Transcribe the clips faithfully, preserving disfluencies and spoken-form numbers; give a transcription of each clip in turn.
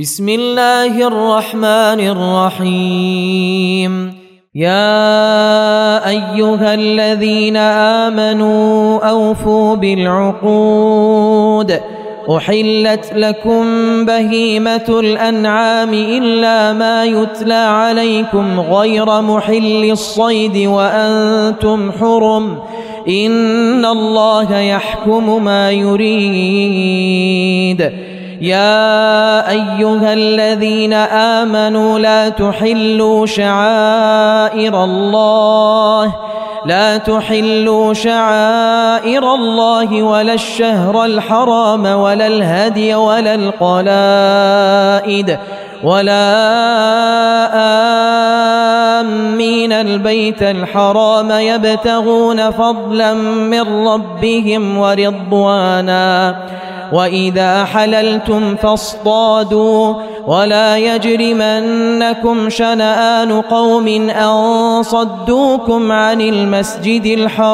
بسم الله الرحمن الرحيم. يا أيها الذين آمنوا أوفوا بالعقود. أحلت لكم بهيمة الأنعام إلا ما يتلى عليكم غير محل الصيد وأنتم حرم، إن الله يحكم ما يريد. يا أيها الذين آمنوا لا تحلوا شعائر الله لا تحلوا شعائر الله ولا الشهر الحرام ولا الهدي ولا القلائد ولا آمين البيت الحرام يبتغون فضلا من ربهم ورضوانا. وإذا حللتم فاصطادوا ولا يجرمنكم شنآن قوم أن صدوكم عن المسجد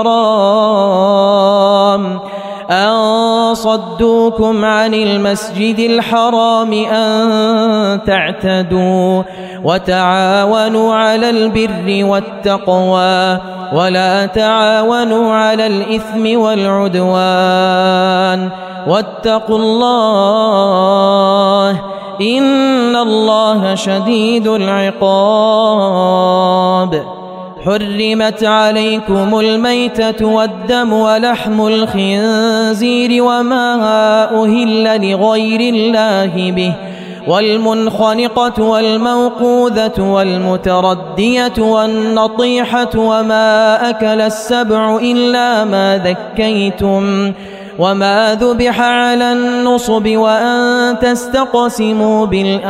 الحرام أن صدوكم عن المسجد الحرام أن تعتدوا. وتعاونوا على البر والتقوى ولا تعاونوا على الإثم والعدوان، واتقوا الله إن الله شديد العقاب. حرمت عليكم الميتة والدم ولحم الخنزير وما أهل لغير الله به، والمنخنقة والموقوذة والمتردية والنطيحة وما أكل السبع إلا ما ذكيتم وما ذبح على النصب وأن تستقسموا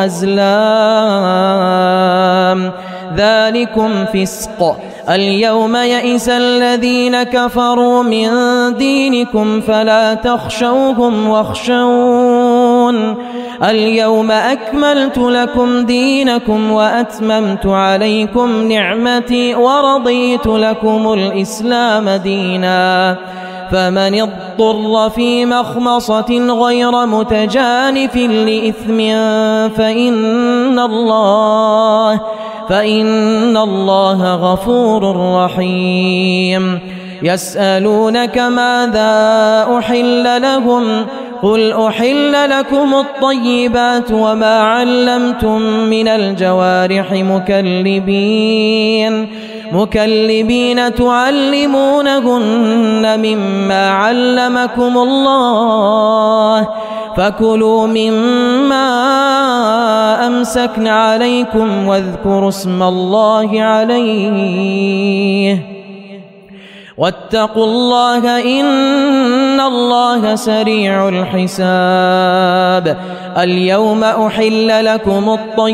بالأزلام، ذلكم فسق. اليوم يئس الذين كفروا من دينكم فلا تخشوهم واخشون. اليوم أكملت لكم دينكم وأتممت عليكم نعمتي ورضيت لكم الإسلام دينا. فمن اضطر في مخمصة غير متجانف لإثم فإن الله فإن الله غفور رحيم. يسألونك ماذا أحل لهم قل أحل لكم الطيبات وما علمتم من الجوارح مكلبين مكلبين تعلمونهن مما علمكم الله، فكلوا مما أمسكن عليكم واذكروا اسم الله عليه، واتقوا الله إن الله سريع الحساب. اليوم أحل لكم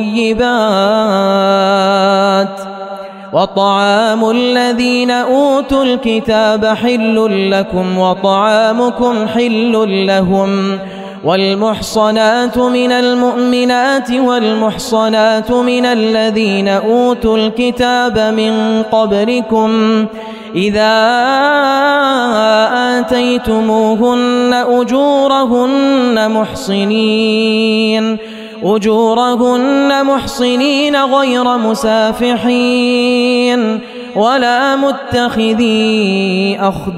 الطيبات وطعام الذين أوتوا الكتاب حل لكم وطعامكم حل لهم، والمحصنات من المؤمنات والمحصنات من الذين أوتوا الكتاب من قبلكم إذا آتيتموهن أجورهن محصنين أجورهن محصنين غير مسافحين ولا متخذي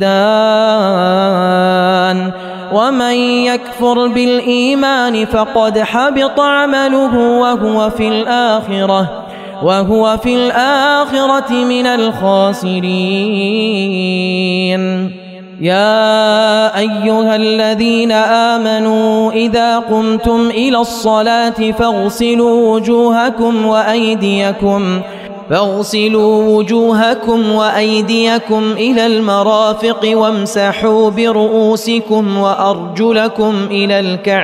أخدان، ومن يكفر بالإيمان فقد حبط عمله وهو في الآخرة وهو في الآخرة من الخاسرين. يا أيها الذين آمنوا إذا قمتم إلى الصلاة فاغسلوا وجوهكم وأيديكم فاغسلوا وجوهكم وأيديكم إلى المرافق وامسحوا برؤوسكم وأرجلكم إلى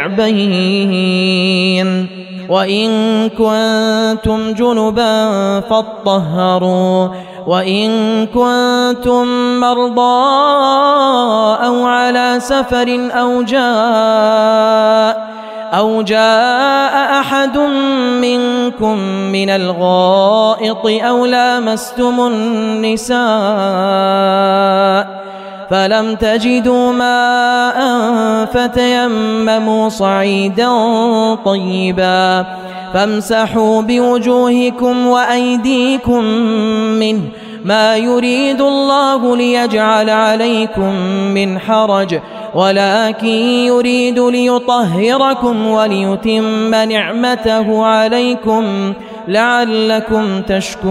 الكعبين، وإن كنتم جنبا فاطهروا، وإن كنتم مرضى أو على سفر أو جاء أو جاء أحد منكم من الغائط أو لامستم النساء فلم تجدوا ماء فتيمموا صعيدا طيبا فامسحوا بوجوهكم وأيديكم منه ما يريد الله ليجعل عليكم من حرج ولكن يريد ليطهركم وليتم نعمته عليكم لعلكم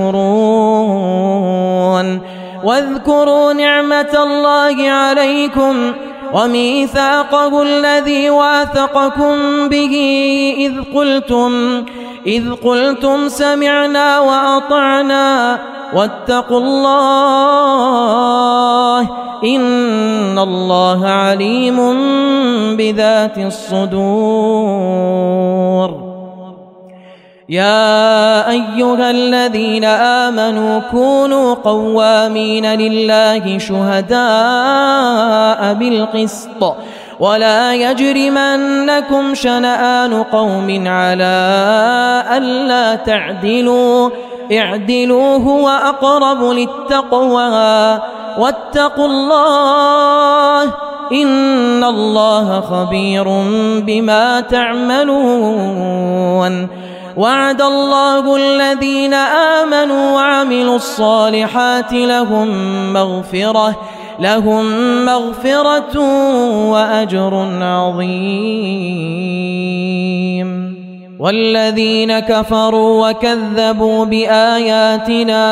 تشكرون. واذكروا نعمة الله عليكم وميثاقه الذي واثقكم به إذ قلتم إذ قلتم سمعنا وأطعنا واتقوا الله إن الله عليم بذات الصدور. يا أيها الذين آمنوا كونوا قوامين لله شهداء بالقسط ولا يجرمنكم شنآن قوم على ألا تعدلوا اعدلوا هو أقرب للتقوى واتقوا الله إن الله خبير بما تعملون. وعد الله الذين آمنوا وعملوا الصالحات لهم مغفرة لهم مغفرة وأجر عظيم. والذين كفروا وكذبوا بآياتنا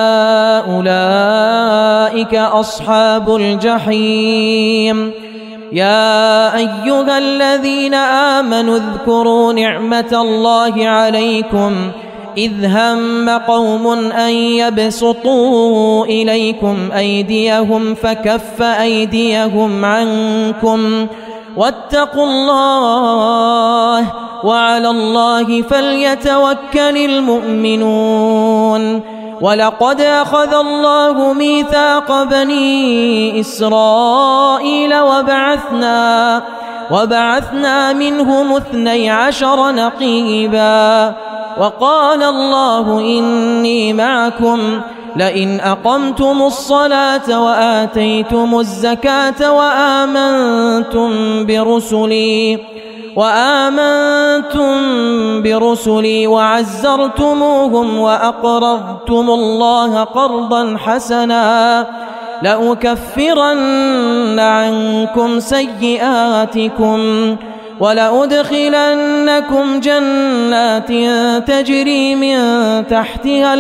أولئك أصحاب الجحيم. يا أيها الذين آمنوا اذكروا نعمة الله عليكم إذ هم قوم أن يبسطوا إليكم أيديهم فكف أيديهم عنكم واتقوا الله وعلى الله فليتوكل المؤمنون. ولقد أخذ الله ميثاق بني إسرائيل وبعثنا وبعثنا منهم اثني عشر نقيبا وقال الله إني معكم لئن أقمتم الصلاة وآتيتم الزكاة وآمنتم برسلي وآمنتم برسلي وعزرتموهم وأقرضتم الله قرضا حسنا لأكفرن عنكم سيئاتكم ولأدخلنكم جنات تجري من تحتها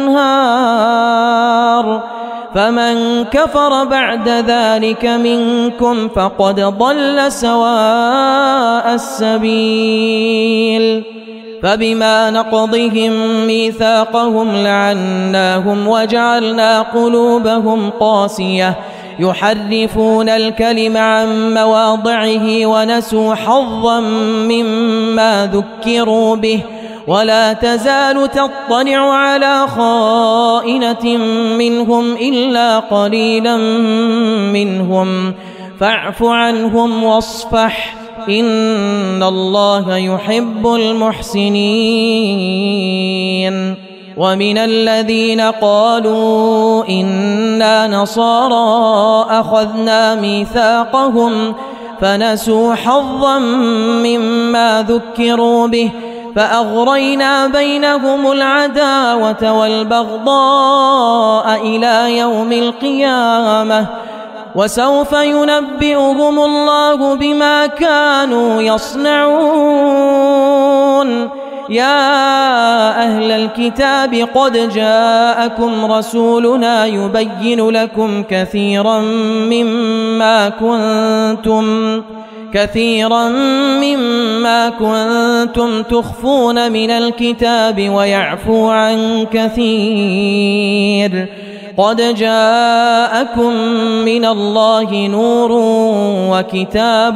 الأنهار فمن كفر بعد ذلك منكم فقد ضل سواء السبيل. فبما نقضهم ميثاقهم لعناهم وجعلنا قلوبهم قاسية يحرفون الكلم عن مواضعه ونسوا حظا مما ذكروا به ولا تزال تطلع على خائنة منهم إلا قليلا منهم فاعف عنهم واصفح إن الله يحب المحسنين. ومن الذين قالوا إنا نصارى أخذنا ميثاقهم فنسوا حظا مما ذكروا به فأغرينا بينهم العداوة والبغضاء إلى يوم القيامة وسوف ينبئهم الله بما كانوا يصنعون. يا أهل الكتاب قد جاءكم رسولنا يبين لكم كثيرا مما كنتم كثيرا مما كنتم تخفون من الكتاب ويعفو عن كثير قد جاءكم من الله نور وكتاب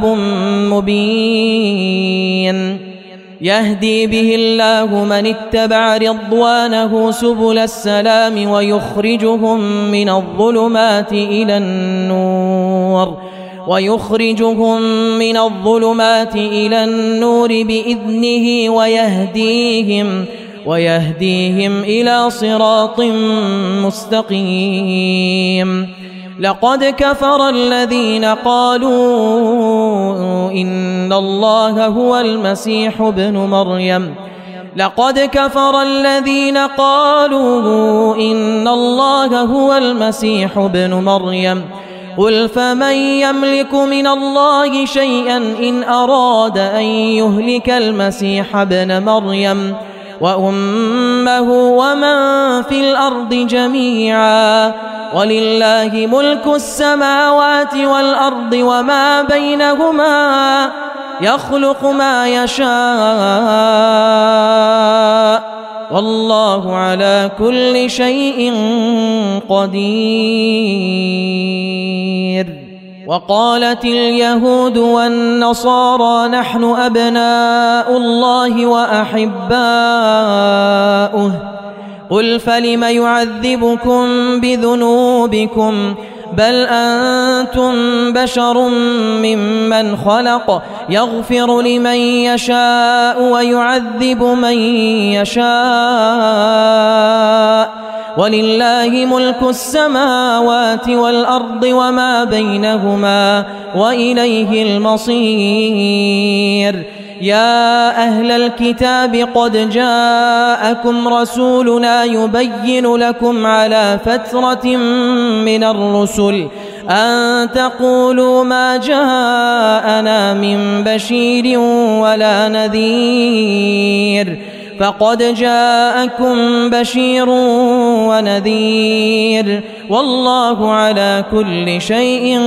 مبين يهدي به الله من اتبع رضوانه سبل السلام ويخرجهم من الظلمات إلى النور ويخرجهم من الظلمات إلى النور بإذنه ويهديهم ويهديهم إلى صراط مستقيم. لقد كفر الذين قالوا إن الله هو المسيح ابن مريم لقد كفر الذين قالوا إن الله هو المسيح ابن مريم قل فمن يملك من الله شيئا إن أراد أن يهلك المسيح ابن مريم وأمه ومن في الأرض جميعا ولله ملك السماوات والأرض وما بينهما يخلق ما يشاء والله على كل شيء قدير. وقالت اليهود والنصارى نحن أبناء الله وأحباؤه قل فلم يعذبكم بذنوبكم بل أنتم بشر ممن خلق يغفر لمن يشاء ويعذب من يشاء ولله ملك السماوات والأرض وما بينهما وإليه المصير. يا أهل الكتاب قد جاءكم رسولنا يبين لكم على فترة من الرسل أن تقولوا ما جاءنا من بشير ولا نذير فقد جاءكم بشير ونذير والله على كل شيء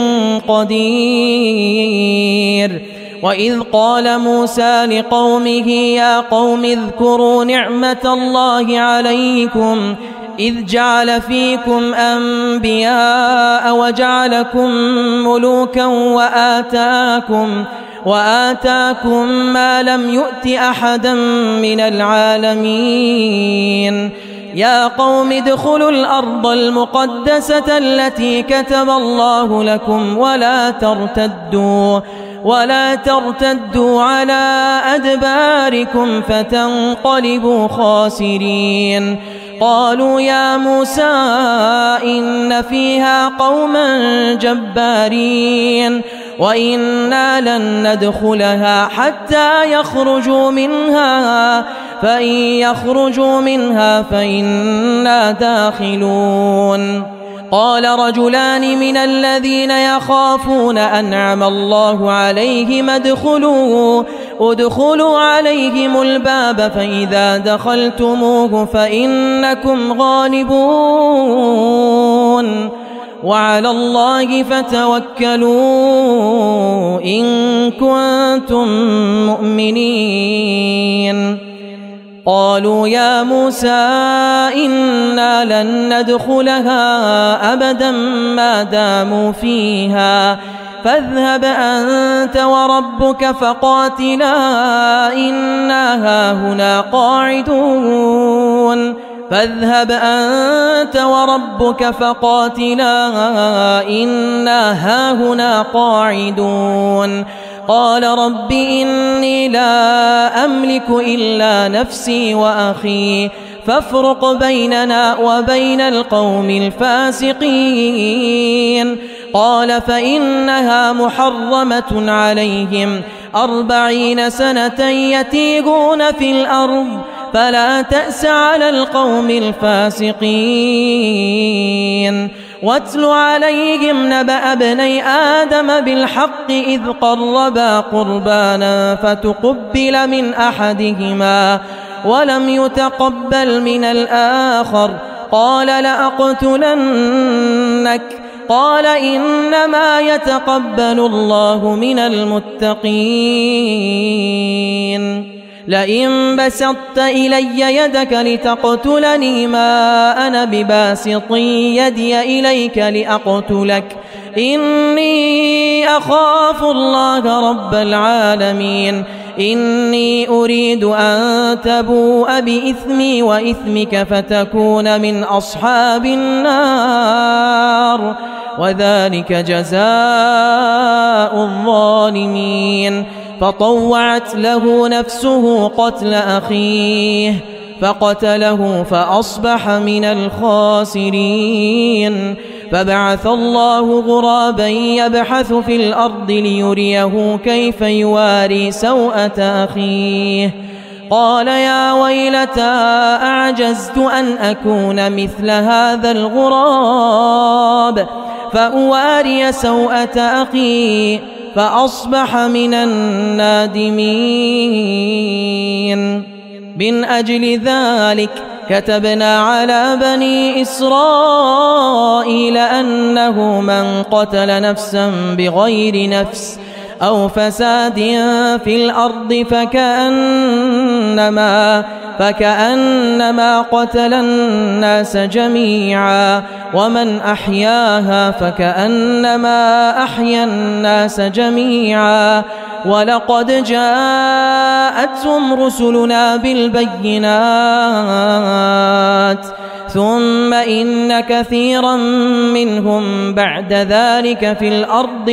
قدير. وإذ قال موسى لقومه يا قوم اذكروا نعمة الله عليكم إذ جعل فيكم أنبياء وجعلكم ملوكا وآتاكم وآتاكم ما لم يؤت أحدا من العالمين. يا قوم ادخلوا الأرض المقدسة التي كتب الله لكم ولا ترتدوا ولا ترتدوا على أدباركم فتنقلبوا خاسرين. قالوا يا موسى إن فيها قوما جبارين وإنا لن ندخلها حتى يخرجوا منها فإن يخرجوا منها فإنا داخلون. قال رجلان من الذين يخافون أنعم الله عليهم ادخلوا ادخلوا عليهم الباب فإذا دخلتموه فإنكم غالبون وعلى الله فتوكلوا إن كنتم مؤمنين. قالوا يا موسى إنا لن ندخلها أبدا ما داموا فيها فاذهب أنت وربك فقاتلا إنا هاهنا قاعدون فاذهب أنت وربك فقاتلا إنا هاهنا قاعدون. قال رب إني لا أملك إلا نفسي وأخي فافرق بيننا وبين القوم الفاسقين. قال فإنها محرمة عليهم أربعين سنة يتيهون في الأرض فلا تأس على القوم الفاسقين. واتل عليهم نبأ ابني آدم بالحق إذ قربا قربانا فتقبل من أحدهما ولم يتقبل من الآخر قال لأقتلنك قال إنما يتقبل الله من المتقين. لئن بسطت إلي يدك لتقتلني ما أنا بباسط يدي إليك لأقتلك إني أخاف الله رب العالمين. إني أريد أن تبوء بإثمي وإثمك فتكون من أصحاب النار وذلك جزاء الظالمين. فطوعت له نفسه قتل أخيه فقتله فأصبح من الخاسرين. فبعث الله غرابا يبحث في الأرض ليريه كيف يواري سوءة أخيه قال يا ويلتى أعجزت أن أكون مثل هذا الغراب فأواري سوءة أخي فأصبح من النادمين. من أجل ذلك كتبنا على بني إسرائيل أنه من قتل نفسا بغير نفس أو فساد في الأرض فكأنما, فكأنما قتل الناس جميعا ومن أحياها فكأنما أحيا الناس جميعا ولقد جاءتهم رسلنا بالبينات ثم إن كثيرا منهم بعد ذلك في الأرض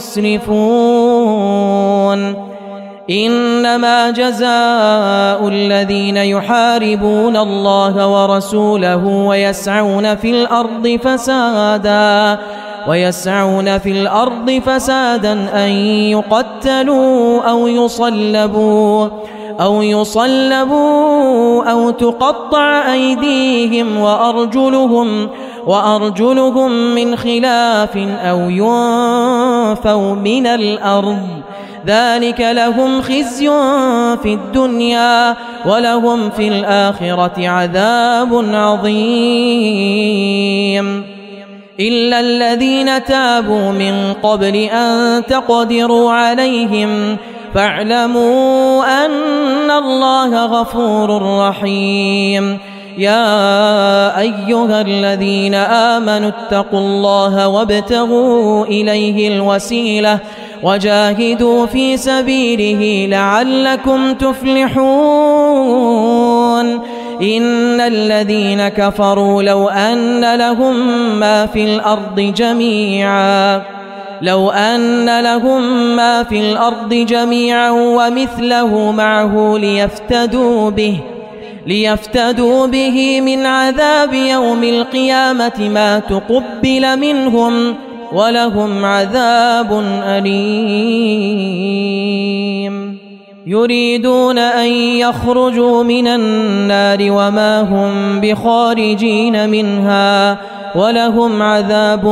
لمسرفون. إنما جزاء الذين يحاربون الله ورسوله ويسعون في الأرض فسادا ويسعون في الأرض فسادا أن يقتلوا أو يصلبوا أو يصلبوا أو تقطع أيديهم وأرجلهم وأرجلهم من خلاف أو ينفوا من الأرض ذلك لهم خزي في الدنيا ولهم في الآخرة عذاب عظيم. إلا الذين تابوا من قبل أن تقدروا عليهم فاعلموا أن الله غفور رحيم. يا أيها الذين آمنوا اتقوا الله وابتغوا إليه الوسيلة وجاهدوا في سبيله لعلكم تفلحون. إن الذين كفروا لو أن لهم ما في الأرض جميعا لو أن لهم ما في الأرض جميعا ومثله معه ليفتدوا به ليفتدوا به من عذاب يوم القيامة ما تقبل منهم ولهم عذاب أليم. يريدون أن يخرجوا من النار وما هم بخارجين منها ولهم عذاب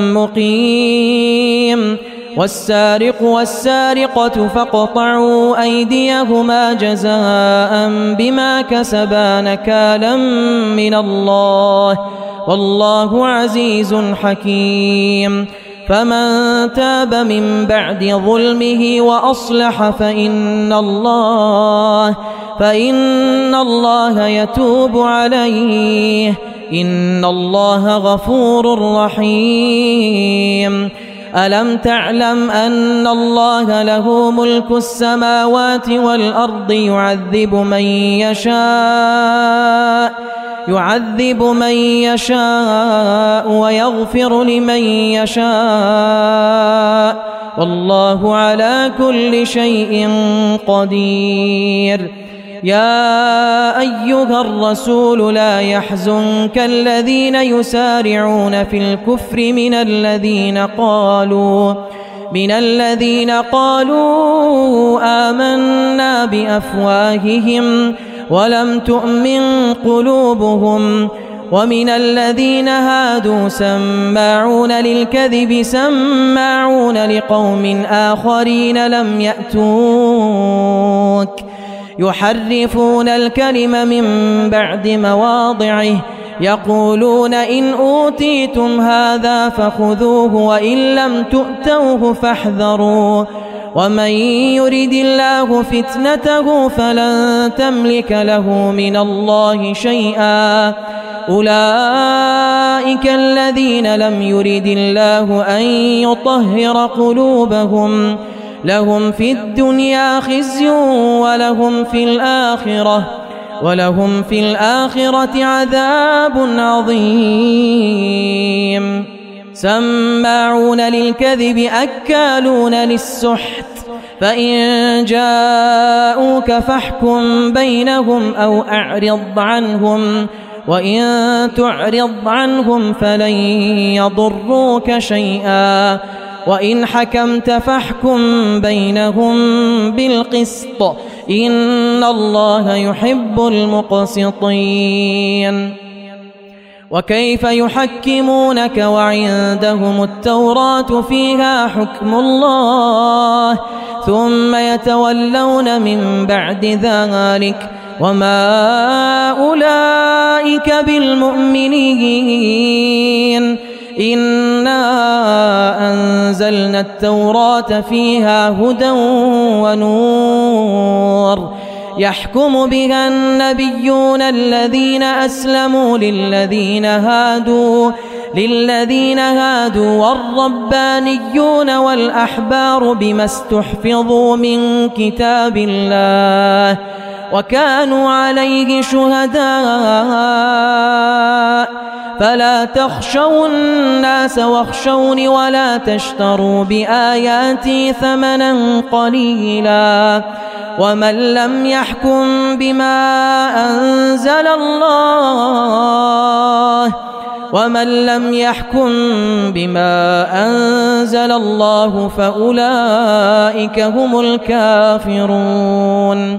مقيم. والسارق والسارقة فاقطعوا أيديهما جزاء بما كسبا نكالا من الله والله عزيز حكيم. فمن تاب من بعد ظلمه وأصلح فإن الله فإن الله يتوب عليه إن الله غفور رحيم. ألم تعلم أن الله له ملك السماوات والأرض يعذب من يشاء يعذب من يشاء ويغفر لمن يشاء والله على كل شيء قدير. يا أيها الرسول لا يحزنك الذين يسارعون في الكفر من الذين قالوا من الذين قالوا آمنا بأفواههم ولم تؤمن قلوبهم ومن الذين هادوا سماعون للكذب سماعون لقوم آخرين لم يأتوك يحرفون الكلم من بعد مواضعه يقولون إن أوتيتم هذا فخذوه وإن لم تؤتوه فاحذروا ومن يرد الله فتنته فلن تملك له من الله شيئا. أولئك الذين لم يرد الله أن يطهر قلوبهم لهم في الدنيا خزي ولهم في الآخرة ولهم في الآخرة عذاب عظيم. سماعون للكذب أكالون للسحت فإن جاءوك فاحكم بينهم أو أعرض عنهم وإن تعرض عنهم فلن يضروك شيئا وإن حكمت فاحكم بينهم بالقسط إن الله يحب المقسطين. وكيف يحكمونك وعندهم التوراة فيها حكم الله ثم يتولون من بعد ذلك وما أولئك بالمؤمنين. إنا أنزلنا التوراة فيها هدى ونور يحكم بها النبيون الذين أسلموا للذين هادوا للذين هادوا والربانيون والأحبار بما استحفظوا من كتاب الله وكانوا عليه شهداء فلا تخشوا الناس واخشوني ولا تشتروا بآياتي ثمنا قليلا ومن لم يحكم بما أنزل الله ومن لم يحكم بما أنزل الله فأولئك هم الكافرون.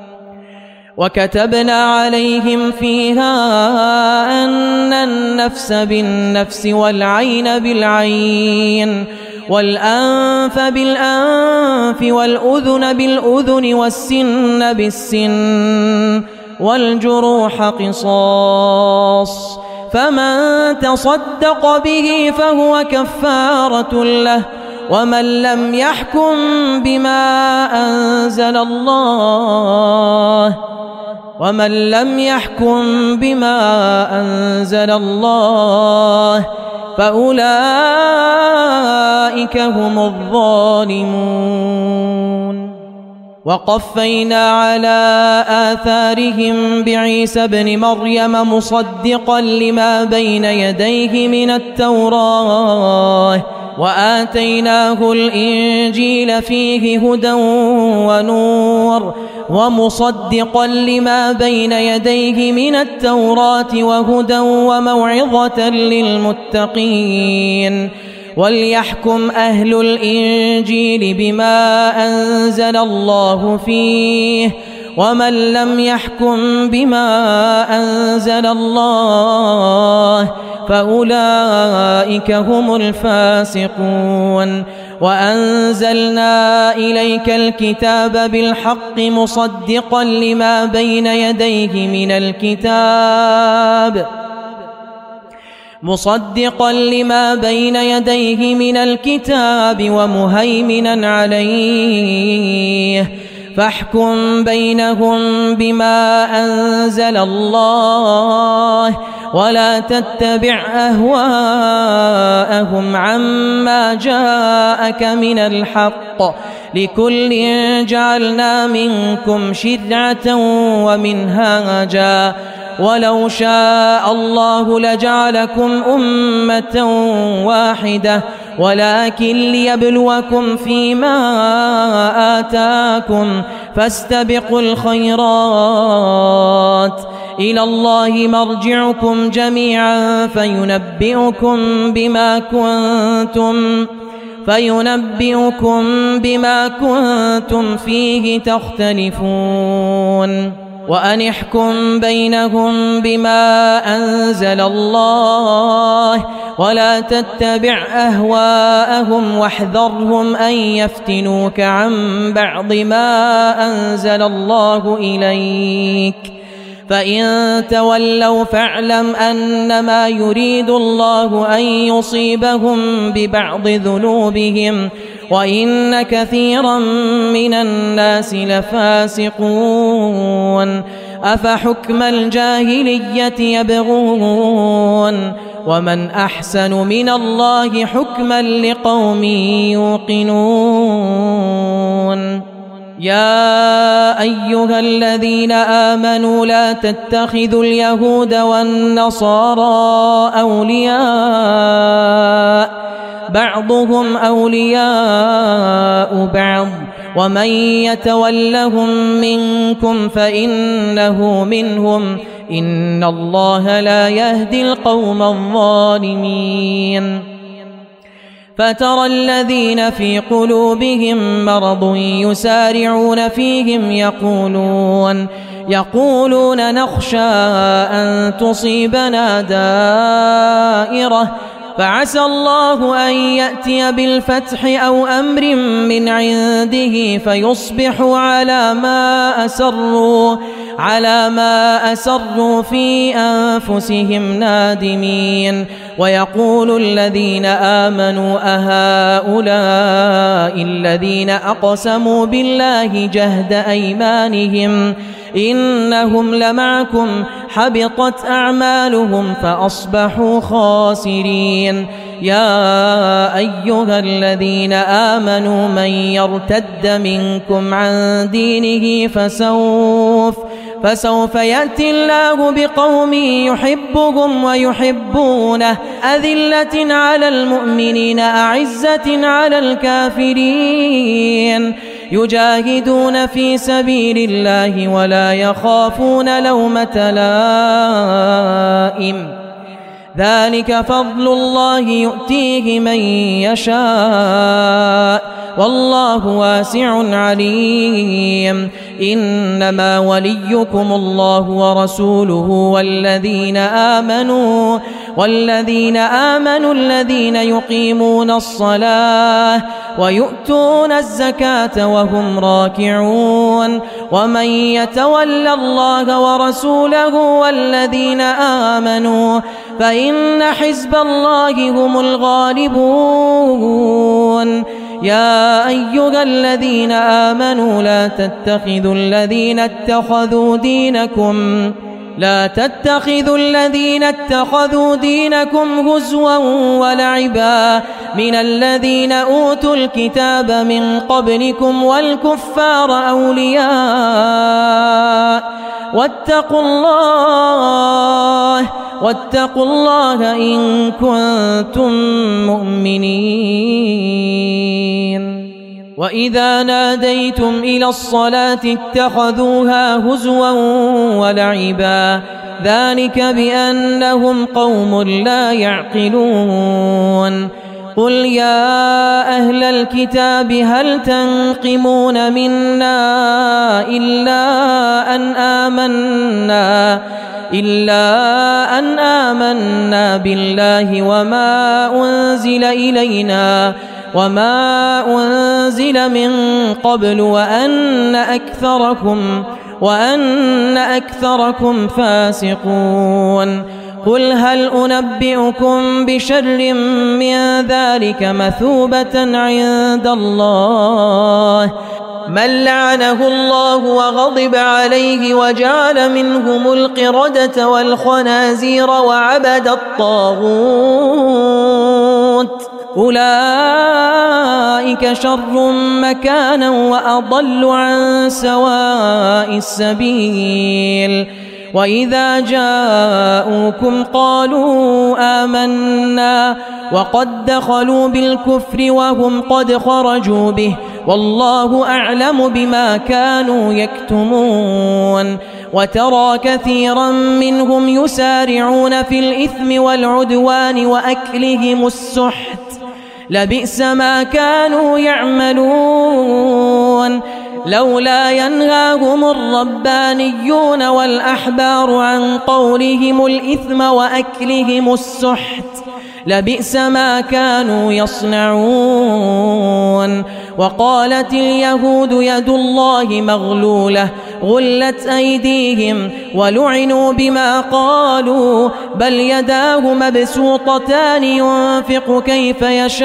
وكتبنا عليهم فيها أن النفس بالنفس والعين بالعين والأنف بالأنف والأذن بالأذن والسن بالسن والجروح قصاص فمن تصدق به فهو كفارة له ومن لم يحكم بما أنزل الله ومن لم يحكم بما أنزل الله فأولئك هم الظالمون. وقفينا على آثارهم بعيسى ابن مريم مصدقا لما بين يديه من التوراة وآتيناه الإنجيل فيه هدى ونور ومصدقا لما بين يديه من التوراة وهدى وموعظة للمتقين. وليحكم أهل الإنجيل بما أنزل الله فيه ومن لم يحكم بما أنزل الله فأولئك هم الفاسقون. وأنزلنا إليك الكتاب بالحق مصدقا لما بين يديه من الكتاب مصدقا لما بين يديه من الكتاب ومهيمنا عليه فاحكم بينهم بما أنزل الله ولا تتبع أهواءهم عما جاءك من الحق لكل جعلنا منكم شرعة ومنهاجا ولو شاء الله لجعلكم أمة واحدة ولكن ليبلوكم فيما آتاكم فاستبقوا الخيرات إلى الله مرجعكم جميعا فينبئكم بما كنتم فينبئكم بما كنتم فيه تختلفون. وأن احكم بينهم بما أنزل الله ولا تتبع أهواءهم واحذرهم أن يفتنوك عن بعض ما أنزل الله إليك فإن تولوا فاعلم أنما يريد الله أن يصيبهم ببعض ذنوبهم وإن كثيرا من الناس لفاسقون. أفحكم الجاهلية يبغون ومن أحسن من الله حكما لقوم يوقنون. يا أيها الذين آمنوا لا تتخذوا اليهود والنصارى أولياء بعضهم أولياء بعض ومن يتولهم منكم فإنه منهم إن الله لا يهدي القوم الظالمين فترى الذين في قلوبهم مرض يسارعون فيهم يقولون يقولون نخشى أن تصيبنا دائرة فعسى الله أن يأتي بالفتح أو أمر من عنده فيصبحوا على ما أسروا على ما أسروا في أنفسهم نادمين ويقول الذين آمنوا أهؤلاء الذين أقسموا بالله جهد أيمانهم إنهم لمعكم حبطت أعمالهم فأصبحوا خاسرين يا أيها الذين آمنوا من يرتد منكم عن دينه فسوف فسوف يأتي الله بقوم يحبهم ويحبونه أذلة على المؤمنين أعزة على الكافرين يجاهدون في سبيل الله ولا يخافون لومة لائم ذلك فضل الله يؤتيه من يشاء والله واسع عليم إنما وليكم الله ورسوله والذين آمنوا والذين آمنوا الذين يقيمون الصلاة ويؤتون الزكاة وهم راكعون ومن يتولى الله ورسوله والذين آمنوا فإن حزب الله هم الغالبون يا أيها الذين آمنوا لا تتخذوا الذين اتخذوا دينكم لا تتخذوا الذين اتخذوا دينكم هزوا ولعبا من الذين أوتوا الكتاب من قبلكم والكفار أولياء واتقوا الله واتقوا الله إن كنتم مؤمنين وإذا ناديتم إلى الصلاة اتخذوها هزوا ولعبا ذلك بأنهم قوم لا يعقلون قل يا أهل الكتاب هل تنقمون منا إلا أن آمنا إلا أن آمنا بالله وما أنزل إلينا وما أنزل من قبل وأن أكثركم وأن أكثركم فاسقون قل هل أنبئكم بشر من ذلك مثوبة عند الله من لعنه الله وغضب عليه وجعل منهم القردة والخنازير وعبد الطاغوت أولئك شر مكانا وأضل عن سواء السبيل وإذا جاءوكم قالوا آمنا وقد دخلوا بالكفر وهم قد خرجوا به والله أعلم بما كانوا يكتمون وترى كثيرا منهم يسارعون في الإثم والعدوان وأكلهم السحت لبئس ما كانوا يعملون لولا ينهاهم الربانيون والأحبار عن قولهم الإثم وأكلهم السحت لبئس ما كانوا يصنعون وقالت اليهود يد الله مغلولة غلت أيديهم ولعنوا بما قالوا بل يداه مبسوطتان ينفق كيف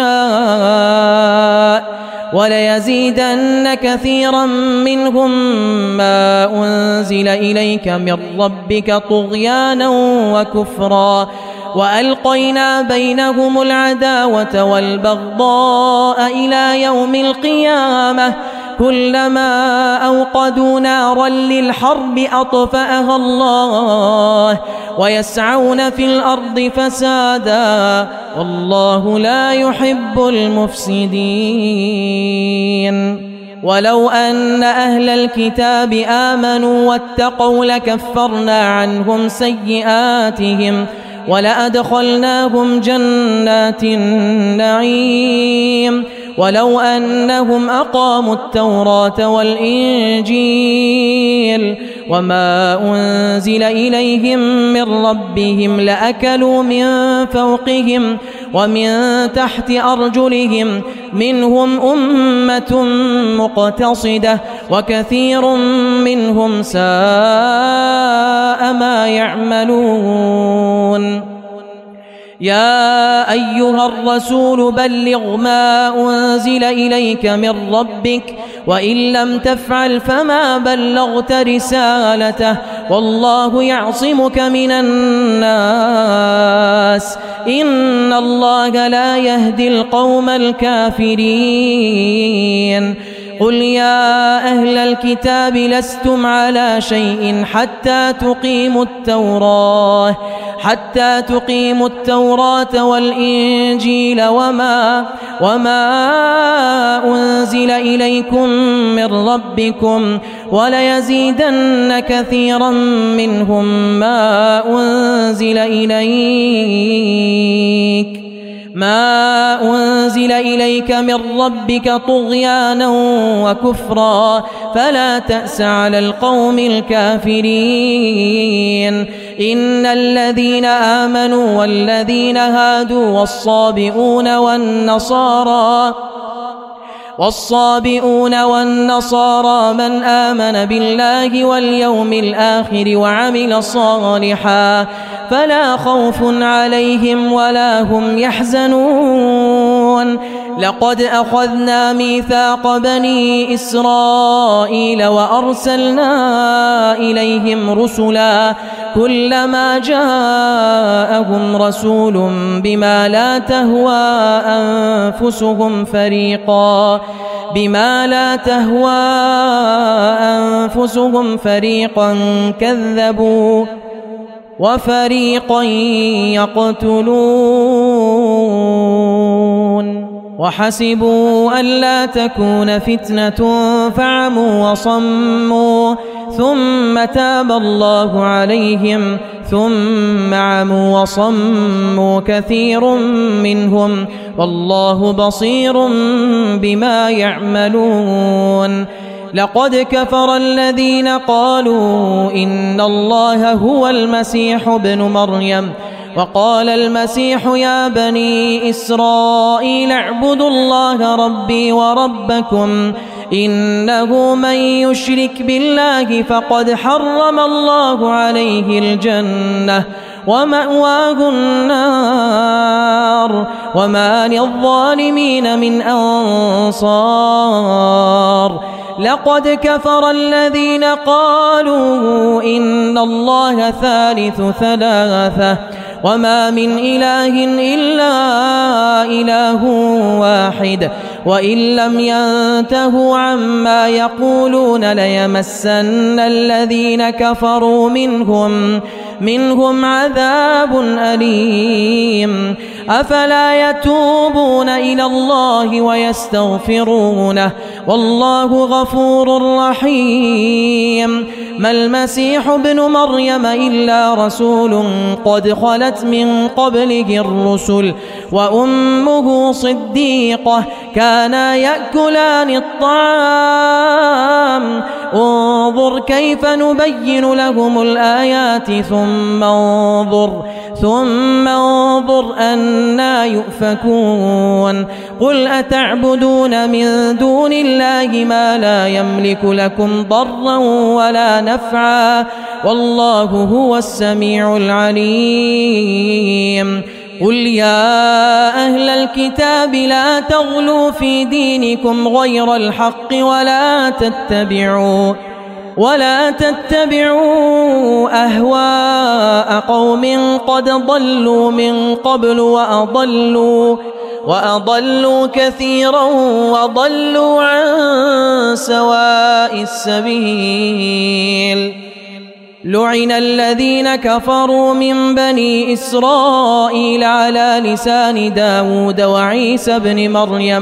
يشاء وليزيدن كثيرا منهم ما أنزل إليك من ربك طغيانا وكفرا وألقينا بينهم العداوة والبغضاء إلى يوم القيامة كلما أوقدوا نارا للحرب أطفأها الله ويسعون في الأرض فسادا والله لا يحب المفسدين ولو أن أهل الكتاب آمنوا واتقوا لكفرنا عنهم سيئاتهم ولأدخلناهم جنات النعيم ولو أنهم أقاموا التوراة والإنجيل وما أنزل إليهم من ربهم لأكلوا من فوقهم ومن تحت أرجلهم منهم أمة مقتصدة وكثير منهم ساء ما يعملون يا أيها الرسول بلغ ما أنزل إليك من ربك وإن لم تفعل فما بلغت رسالته والله يعصمك من الناس إن الله لا يهدي القوم الكافرين قل يا أهل الكتاب لستم على شيء حتى تقيموا التوراة حتى تقيموا التوراة والإنجيل وما وما أنزل إليكم من ربكم وليزيدن كثيرا منهم ما أنزل إليك ما أنزل إليك من ربك طغيانا وكفرا فلا تأس على القوم الكافرين إن الذين آمنوا والذين هادوا والصابئون والنصارى والصابئون والنصارى من آمن بالله واليوم الآخر وعمل صالحا فلا خوف عليهم ولا هم يحزنون لقد أخذنا ميثاق بني إسرائيل وأرسلنا إليهم رسلا كلما جاءهم رسول بما لا تهوى أنفسهم فريقا بما لا تهوى أنفسهم فريقا كذبوا وفريقا يقتلون وحسبوا ألا تكون فتنة فعموا وصموا ثم تاب الله عليهم ثم عموا وصموا كثير منهم والله بصير بما يعملون لقد كفر الذين قالوا إن الله هو المسيح ابن مريم وقال المسيح يا بني إسرائيل اعبدوا الله ربي وربكم إنه من يشرك بالله فقد حرم الله عليه الجنة ومأواه النار وما للظالمين من أنصار لقد كفر الذين قالوا إن الله ثالث ثلاثة وما من إله إلا إله واحد وإن لم ينتهوا عما يقولون ليمسن الذين كفروا منهم منهم عذاب أليم أفلا يتوبون إلى الله ويستغفرونه والله غفور رحيم ما المسيح ابن مريم إلا رسول قد خلت من قبله الرسل وأمه صديقة كانا يأكلان الطعام انظر كيف نبين لهم الآيات ثم انظر ثم انظر أنا يؤفكون قل أتعبدون من دون الله ما لا يملك لكم ضرا ولا نفعا والله هو السميع العليم قل يا أهل الكتاب لا تغلوا في دينكم غير الحق ولا تتبعوا ولا تتبعوا أهواء قوم قد ضلوا من قبل وأضلوا وأضلوا كثيرا وضلوا عن سواء السبيل لعن الذين كفروا من بني إسرائيل على لسان داود وعيسى بن مريم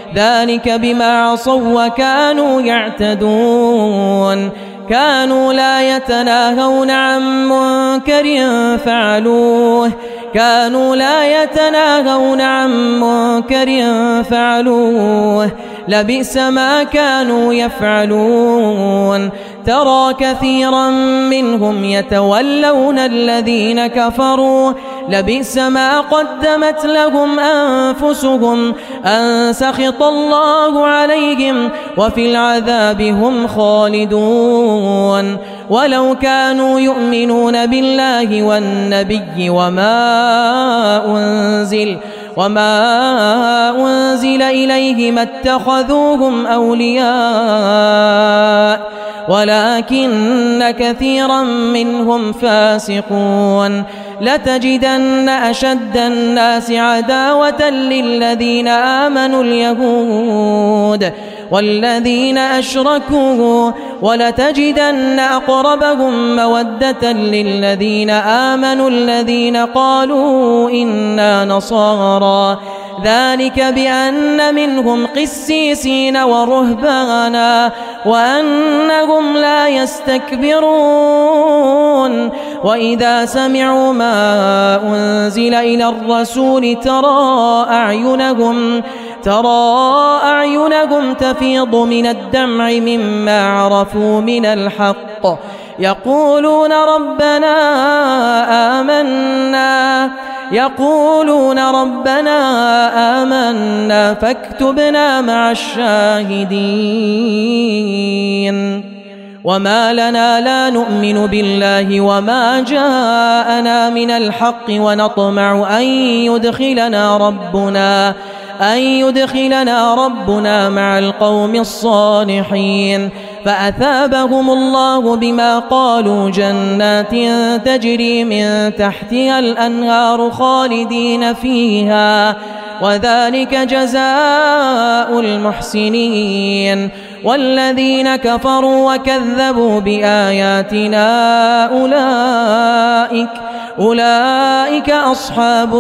ذلك بما عصوا وكانوا يعتدون كانوا لا يتناهون عن منكر فعلوه كانوا لا يتناهون عن منكر فعلوه لبئس ما كانوا يفعلون ترى كثيرا منهم يتولون الذين كفروا لبئس ما قدمت لهم أنفسهم أن سخط الله عليهم وفي العذاب هم خالدون ولو كانوا يؤمنون بالله والنبي وما أنزل وما أنزل إليه ما اتخذوهم أولياء ولكن كثيرا منهم فاسقون لتجدن أشد الناس عداوة للذين آمنوا اليهود والذين أشركوا ولتجدن أقربهم مودة للذين آمنوا الذين قالوا إنا نصارى ذلك بأن منهم قسيسين ورهبانا وأنهم لا يستكبرون وإذا سمعوا ما أنزل إلى الرسول ترى أعينهم ترى أعينهم تفيض من الدمع مما عرفوا من الحق يقولون ربنا آمنا يقولون ربنا آمنا فاكتبنا مع الشاهدين وما لنا لا نؤمن بالله وما جاءنا من الحق ونطمع أن يدخلنا ربنا أن يدخلنا ربنا مع القوم الصالحين فأثابهم الله بما قالوا جنات تجري من تحتها الأنهار خالدين فيها وذلك جزاء المحسنين والذين كفروا وكذبوا بآياتنا أولئك أولئك أصحاب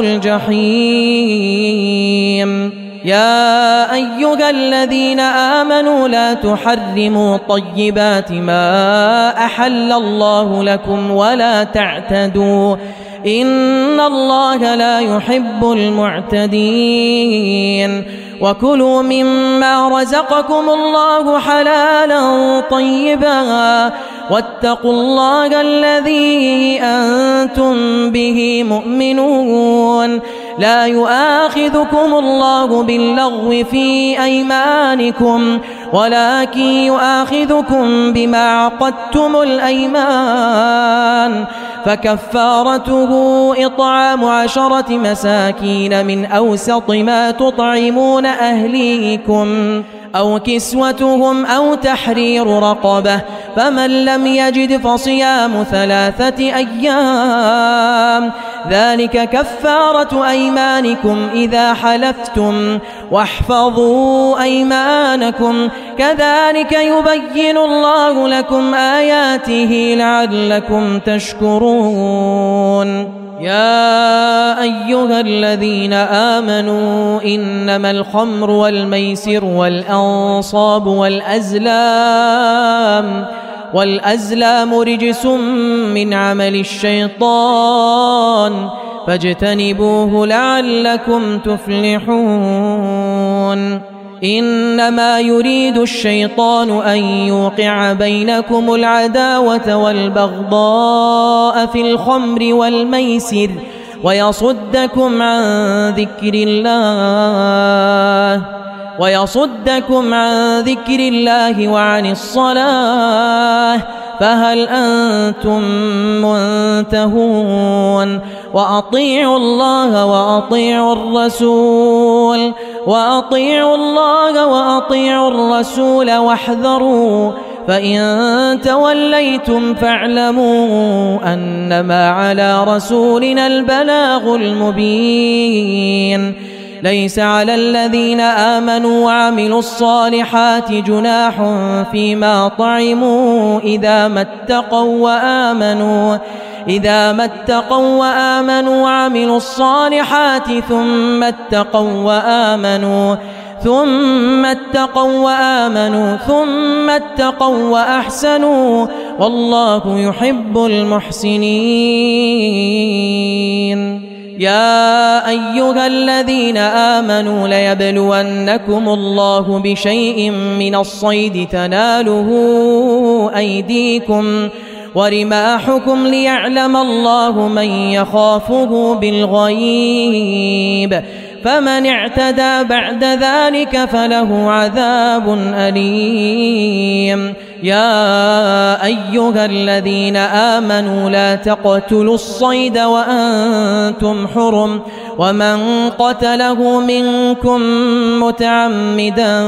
الجحيم يا أيها الذين آمنوا لا تحرموا طيبات ما أحل الله لكم ولا تعتدوا إن الله لا يحب المعتدين وكلوا مما رزقكم الله حلالا طيبا واتقوا الله الذي أنتم به مؤمنون لا يؤاخذكم الله باللغو في أيمانكم ولكن يؤاخذكم بما عقدتم الأيمان فكفارته إطعام عشرة مساكين من أوسط ما تطعمون أهليكم أو كسوتهم أو تحرير رقبة فمن لم يجد فصيام ثلاثة أيام ذلك كفارة أيمانكم إذا حلفتم واحفظوا أيمانكم كذلك يبين الله لكم آياته لعلكم تشكرون يا أيها الذين آمنوا إنما الخمر والميسر والأنصاب والأزلام والأزلام رجس من عمل الشيطان فاجتنبوه لعلكم تفلحون إنما يريد الشيطان أن يوقع بينكم العداوة والبغضاء في الخمر والميسر ويصدكم عن ذكر الله ويصدكم عن ذكر الله وعن الصلاة فهل أنتم منتهون وأطيعوا الله وأطيعوا الرسول وأطيعوا الله وأطيعوا الرسول واحذروا فإن توليتم فاعلموا أنما على رسولنا البلاغ المبين ليس على الذين آمنوا وعملوا الصالحات جناح فيما طعموا إذا ما اتقوا وآمنوا إذا ما اتقوا وآمنوا وعملوا الصالحات ثم اتقوا وآمنوا ثم اتقوا وآمنوا ثم اتقوا وأحسنوا والله يحب المحسنين. يا أيها الذين آمنوا ليبلونكم الله بشيء من الصيد تناله أيديكم ورماحكم ليعلم الله من يخافه بالغيب، فمن اعتدى بعد ذلك فله عذاب أليم. يا أيها الذين آمنوا لا تقتلوا الصيد وأنتم حرم، ومن قتله منكم متعمدا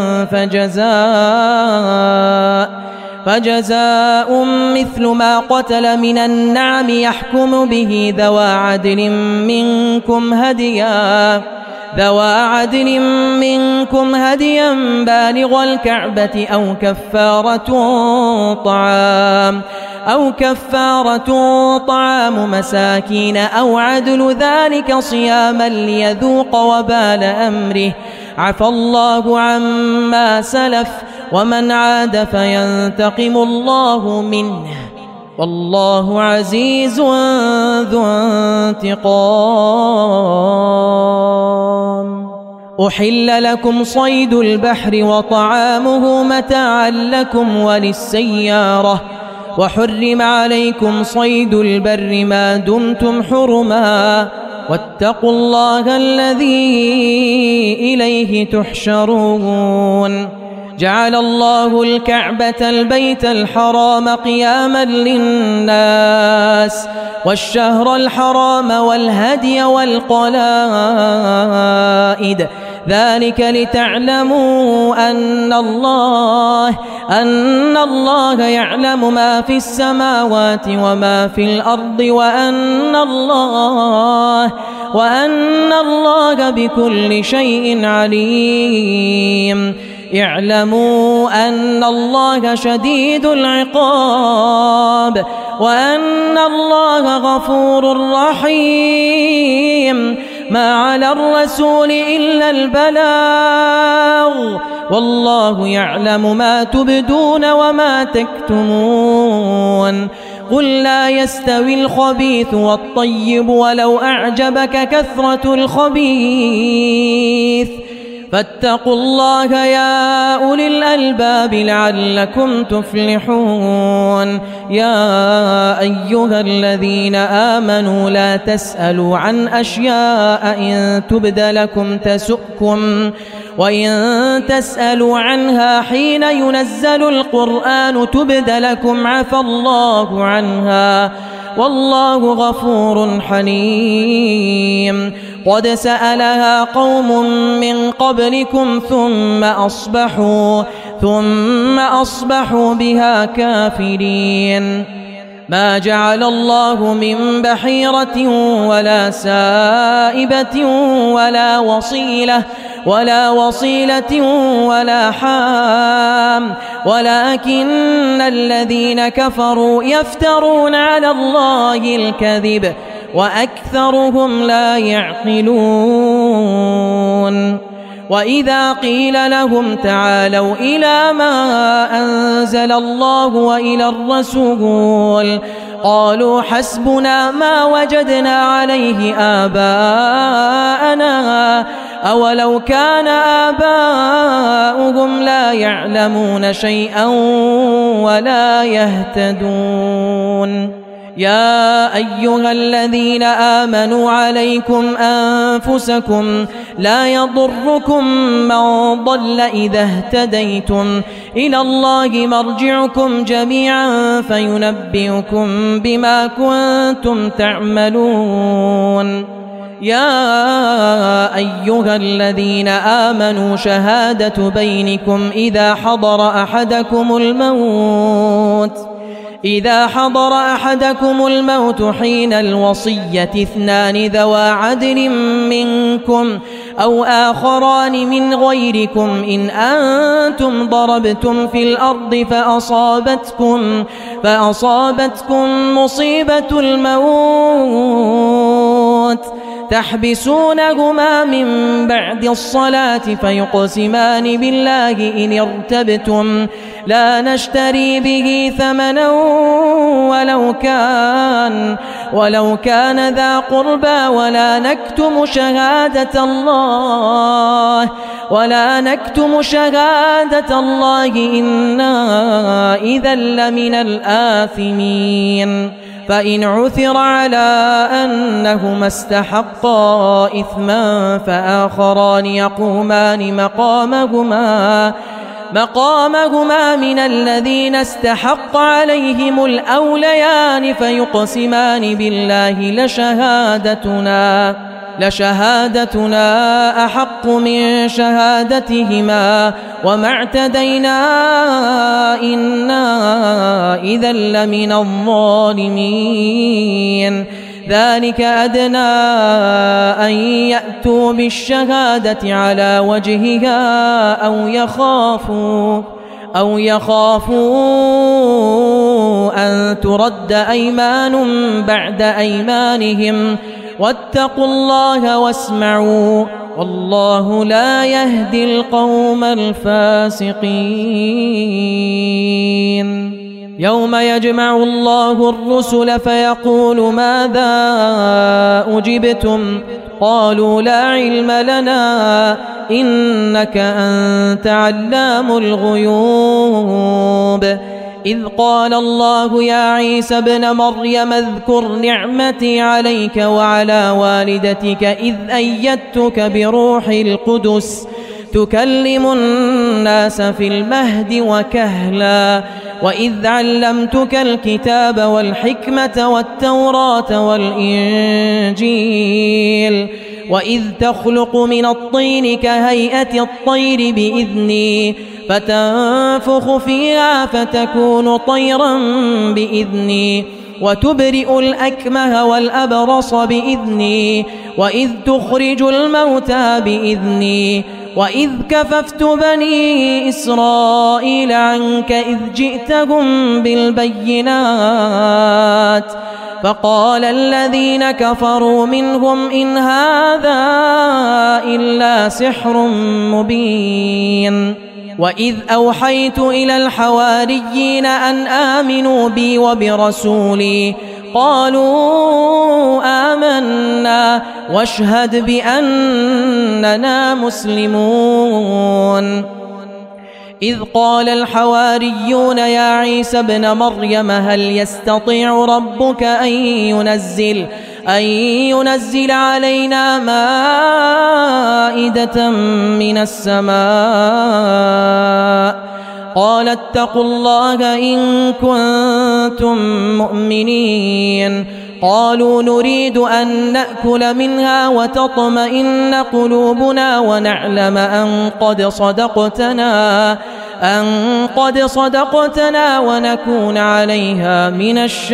فجزاء فجزاء مثل ما قتل من النعم يحكم به ذوى عدل منكم هديا ذوى عدل منكم هديا بالغ الكعبة أو كفارة طعام أو كفارة طعام مساكين أو عدل ذلك صياما ليذوق وبال أمره، عفى الله عما سلف ومن عاد فينتقم الله منه والله عزيز ذو انتقام. أحل لكم صيد البحر وطعامه متاعا لكم وللسيارة، وحرم عليكم صيد البر ما دمتم حرما، واتقوا الله الذي إليه تحشرون. جعل الله الكعبة البيت الحرام قياما للناس والشهر الحرام والهدي والقلائد، ذلك لتعلموا أن الله أن الله يعلم ما في السماوات وما في الأرض وأن الله وأن الله بكل شيء عليم. اعلموا أن الله شديد العقاب وأن الله غفور رحيم. ما على الرسول إلا البلاغ، والله يعلم ما تبدون وما تكتمون. قل لا يستوي الخبيث والطيب ولو أعجبك كثرة الخبيث، فاتقوا الله يا أولي الألباب لعلكم تفلحون. يا أيها الذين آمنوا لا تسألوا عن أشياء إن تبد لكم تسؤكم، وإن تسألوا عنها حين ينزل القرآن تبد لكم عفى الله عنها والله غفور حليم. قد سألها قوم من قبلكم ثم أصبحوا ثم أصبحوا بها كافرين. ما جعل الله من بحيرة ولا سائبة ولا وصيلة ولا وصيلة ولا حام، ولكن الذين كفروا يفترون على الله الكذب وأكثرهم لا يعقلون. وإذا قيل لهم تعالوا إلى ما أنزل الله وإلى الرسول قالوا حسبنا ما وجدنا عليه آباءنا أولو كان آباؤهم لا يعلمون شيئا ولا يهتدون. يا أيها الذين آمنوا عليكم أنفسكم لا يضركم من ضل إذا اهتديتم، إلى الله مرجعكم جميعا فينبئكم بما كنتم تعملون. يا أيها الذين آمنوا شهادة بينكم إذا حضر أحدكم الموت إذا حضر أحدكم الموت حين الوصية اثنان ذوى عدل منكم أو آخران من غيركم إن أنتم ضربتم في الأرض فأصابتكم فأصابتكم مصيبة الموت تحبسونهما من بعد الصلاة فيقسمان بالله إن ارتبتم لا نشتري به ثمنا ولو كان ولو كان ذا قربى ولا نكتم شهادة الله ولا نكتم شهادة الله إنا إذا لمن الآثمين فإن عثر على أنهما استحقا إثما فآخران يقومان مقامهما مقامهما من الذين استحق عليهم الأوليان فيقسمان بالله لشهادتنا لشهادتنا أحق من شهادتهما وما اعتدينا إنا إذا لمن الظالمين ذلك أدنى أن يأتوا بالشهادة على وجهها أو يخافوا أو يخافوا أن ترد أيمان بعد أيمانهم واتقوا الله واسمعوا والله لا يهدي القوم الفاسقين يوم يجمع الله الرسل فيقول ماذا أجبتم قالوا لا علم لنا إنك أنت علام الغيوب إذ قال الله يا عيسى ابن مريم اذكر نعمتي عليك وعلى والدتك إذ أيدتك بروح القدس تكلم الناس في المهد وكهلا وإذ علمتك الكتاب والحكمة والتوراة والإنجيل وإذ تخلق من الطين كهيئة الطير بإذني فتنفخ فيها فتكون طيرا بإذني وتبرئ الأكمه والأبرص بإذني وإذ تخرج الموتى بإذني وإذ كففت بني إسرائيل عنك إذ جئتهم بالبينات فقال الذين كفروا منهم إن هذا إلا سحر مبين وإذ أوحيت إلى الحواريين أن آمنوا بي وبرسولي قالوا آمنا واشهد بأننا مسلمون إذ قال الحواريون يا عيسى ابن مريم هل يستطيع ربك أن ينزل أن ينزل علينا مائدة من السماء قال اتقوا الله إن كنتم مؤمنين قالوا نريد أن نأكل منها وتطمئن قلوبنا ونعلم أن قد صدقتنا أن قد صدقتنا ونكون عليها من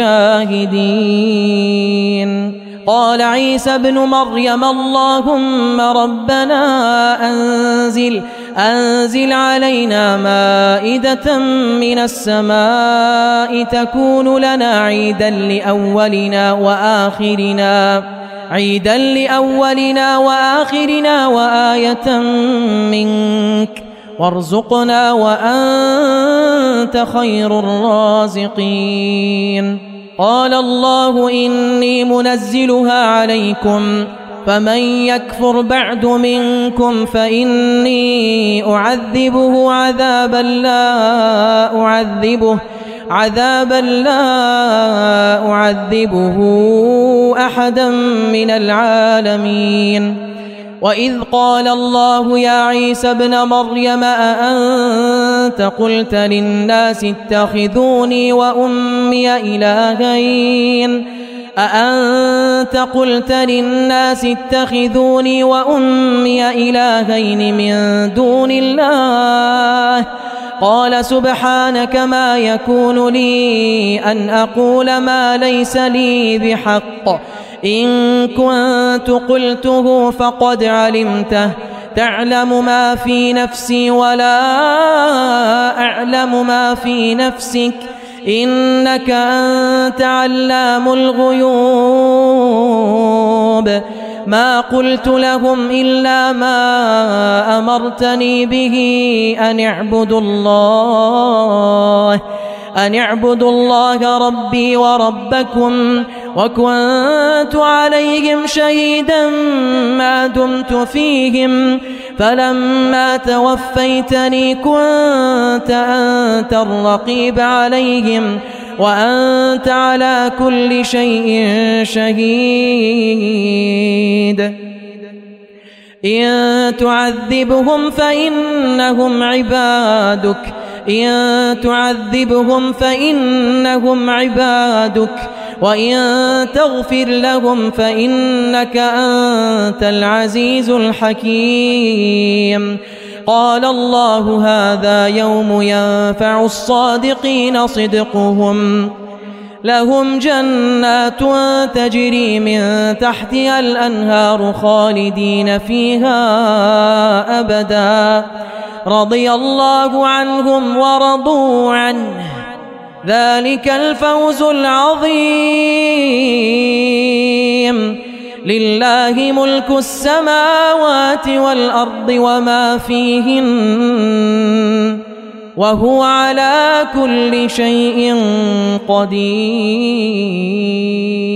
الشاهدين قال عيسى ابن مريم اللهم ربنا أنزل أنزل علينا مائدة من السماء تكون لنا عيدا لأولنا وآخرنا عيدا لأولنا وآخرنا وآية منك وارزقنا وأنت خير الرازقين قال الله إني منزلها عليكم فمن يكفر بعد منكم فإني أعذبه عذابا لا أعذبه عذابا لا أعذبه أحدا من العالمين وإذ قال الله يا عيسى ابن مريم أأنت قلت للناس اتخذوني وأمي إلهين أأنت قلت للناس اتخذوني وأمي إلهين من دون الله قال سبحانك ما يكون لي أن أقول ما ليس لي بحق إن كنت قلته فقد علمته تعلم ما في نفسي ولا أعلم ما في نفسك إنك أنت علام الغيوب ما قلت لهم إلا ما أمرتني به أن اعبدوا الله أن اعبدوا الله ربي وربكم وكنت عليهم شهيدا ما دمت فيهم فلما توفيتني كنت أنت الرقيب عليهم وأنت على كل شيء شهيد إن تعذبهم فإنهم عبادك إن تعذبهم فإنهم عبادك وإن تغفر لهم فإنك أنت العزيز الحكيم قال الله هذا يوم ينفع الصادقين صدقهم لهم جنات تجري من تحتها الأنهار خالدين فيها أبدا رضي الله عنهم ورضوا عنه ذلك الفوز العظيم لله ملك السماوات والأرض وما فيهن وهو على كل شيء قدير.